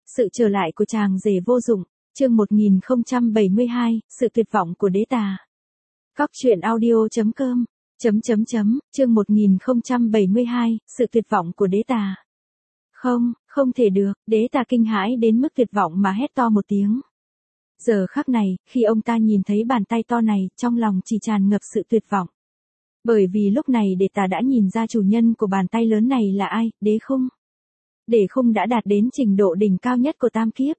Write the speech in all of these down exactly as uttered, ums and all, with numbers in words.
Sự trở lại của chàng rể vô dụng, chương một nghìn không trăm bảy mươi hai, sự tuyệt vọng của đế tà. Cóc truyện audio.com, chấm chấm chấm, chương một nghìn không trăm bảy mươi hai, sự tuyệt vọng của đế tà. Không, không thể được, đế tà kinh hãi đến mức tuyệt vọng mà hét to một tiếng. Giờ khắc này, khi ông ta nhìn thấy bàn tay to này, trong lòng chỉ tràn ngập sự tuyệt vọng. Bởi vì lúc này đế tà đã nhìn ra chủ nhân của bàn tay lớn này là ai, đế khung. Đế khung đã đạt đến trình độ đỉnh cao nhất của tam kiếp.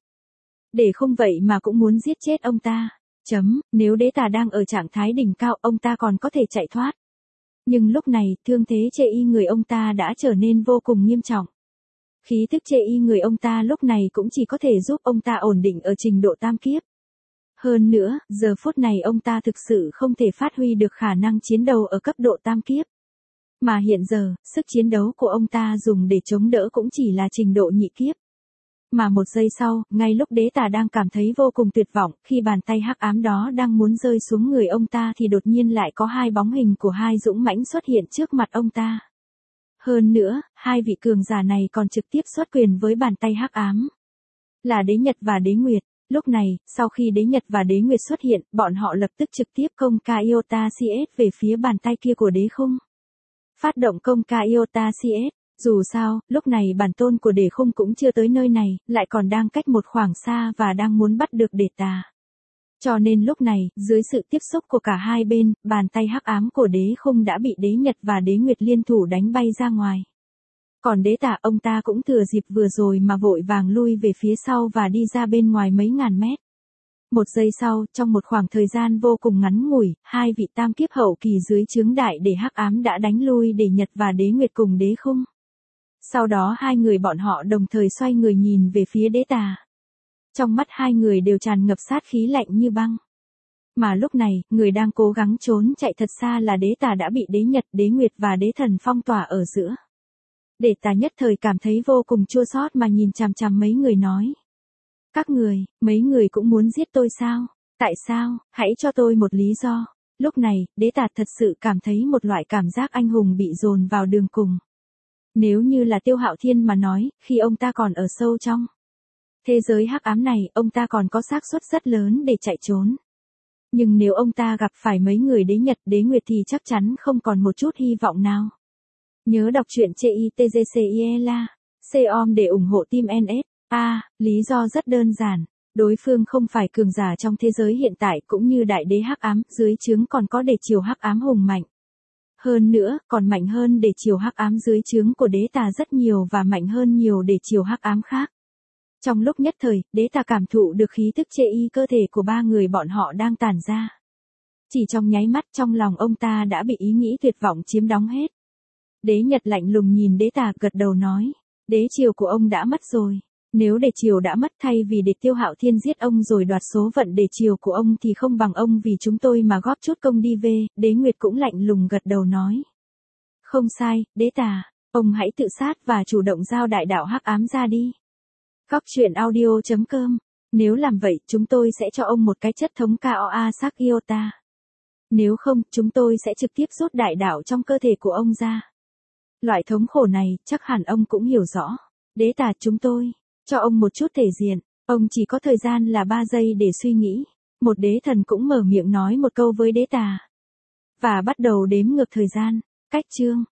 Đế khung vậy mà cũng muốn giết chết ông ta. Chấm, nếu đế tà đang ở trạng thái đỉnh cao, ông ta còn có thể chạy thoát. Nhưng lúc này, thương thế chê y người ông ta đã trở nên vô cùng nghiêm trọng. Khí tức chê y người ông ta lúc này cũng chỉ có thể giúp ông ta ổn định ở trình độ tam kiếp. Hơn nữa, giờ phút này ông ta thực sự không thể phát huy được khả năng chiến đấu ở cấp độ tam kiếp. Mà hiện giờ, sức chiến đấu của ông ta dùng để chống đỡ cũng chỉ là trình độ nhị kiếp. Mà một giây sau, ngay lúc đế tà đang cảm thấy vô cùng tuyệt vọng, khi bàn tay hắc ám đó đang muốn rơi xuống người ông ta thì đột nhiên lại có hai bóng hình của hai dũng mãnh xuất hiện trước mặt ông ta. Hơn nữa, hai vị cường giả này còn trực tiếp xuất quyền với bàn tay hắc ám. Là Đế Nhật và Đế Nguyệt. Lúc này, sau khi Đế Nhật và Đế Nguyệt xuất hiện, bọn họ lập tức trực tiếp công ca Iota xê ét về phía bàn tay kia của đế khung. Phát động công ca Iota xê ét, dù sao, lúc này bản tôn của đế khung cũng chưa tới nơi này, lại còn đang cách một khoảng xa và đang muốn bắt được đế tà. Cho nên lúc này, dưới sự tiếp xúc của cả hai bên, bàn tay hắc ám của đế khung đã bị Đế Nhật và Đế Nguyệt liên thủ đánh bay ra ngoài. Còn đế tà ông ta cũng thừa dịp vừa rồi mà vội vàng lui về phía sau và đi ra bên ngoài mấy ngàn mét. Một giây sau, trong một khoảng thời gian vô cùng ngắn ngủi, hai vị tam kiếp hậu kỳ dưới chướng đại đế hắc ám đã đánh lui Đế Nhật và Đế Nguyệt cùng đế khung. Sau đó hai người bọn họ đồng thời xoay người nhìn về phía đế tà. Trong mắt hai người đều tràn ngập sát khí lạnh như băng. Mà lúc này, người đang cố gắng trốn chạy thật xa là đế tà đã bị Đế Nhật, Đế Nguyệt và Đế Thần phong tỏa ở giữa. Đế tà nhất thời cảm thấy vô cùng chua xót mà nhìn chằm chằm mấy người nói. Các người, mấy người cũng muốn giết tôi sao? Tại sao? Hãy cho tôi một lý do. Lúc này, đế tà thật sự cảm thấy một loại cảm giác anh hùng bị dồn vào đường cùng. Nếu như là Tiêu Hạo Thiên mà nói, khi ông ta còn ở sâu trong thế giới hắc ám này, ông ta còn có xác suất rất lớn để chạy trốn. Nhưng nếu ông ta gặp phải mấy người Đế Nhật, Đế Nguyệt thì chắc chắn không còn một chút hy vọng nào. Nhớ đọc truyện trên i tê giê xê i e L A, C-om để ủng hộ team en ét. A, lý do rất đơn giản. Đối phương không phải cường giả trong thế giới hiện tại cũng như đại đế hắc ám, dưới trướng còn có đế triều hắc ám hùng mạnh. Hơn nữa, còn mạnh hơn đế triều hắc ám dưới trướng của đế tà rất nhiều và mạnh hơn nhiều đế triều hắc ám khác. Trong lúc nhất thời, đế tà cảm thụ được khí tức chê y cơ thể của ba người bọn họ đang tản ra. Chỉ trong nháy mắt trong lòng ông ta đã bị ý nghĩ tuyệt vọng chiếm đóng hết. Đế Nhật lạnh lùng nhìn đế tà gật đầu nói, đế triều của ông đã mất rồi. Nếu đế triều đã mất thay vì để Tiêu Hạo Thiên giết ông rồi đoạt số phận đế triều của ông thì không bằng ông vì chúng tôi mà góp chút công đi về. Đế Nguyệt cũng lạnh lùng gật đầu nói. Không sai, đế tà, ông hãy tự sát và chủ động giao đại đạo hắc ám ra đi. Cóc truyện audio.com, nếu làm vậy chúng tôi sẽ cho ông một cái chất thống ca o a sắc Iota. Nếu không, chúng tôi sẽ trực tiếp rút đại đạo trong cơ thể của ông ra. Loại thống khổ này, chắc hẳn ông cũng hiểu rõ. Đế tà chúng tôi, cho ông một chút thể diện, ông chỉ có thời gian là ba giây để suy nghĩ. Một đế thần cũng mở miệng nói một câu với đế tà. Và bắt đầu đếm ngược thời gian, cách chương.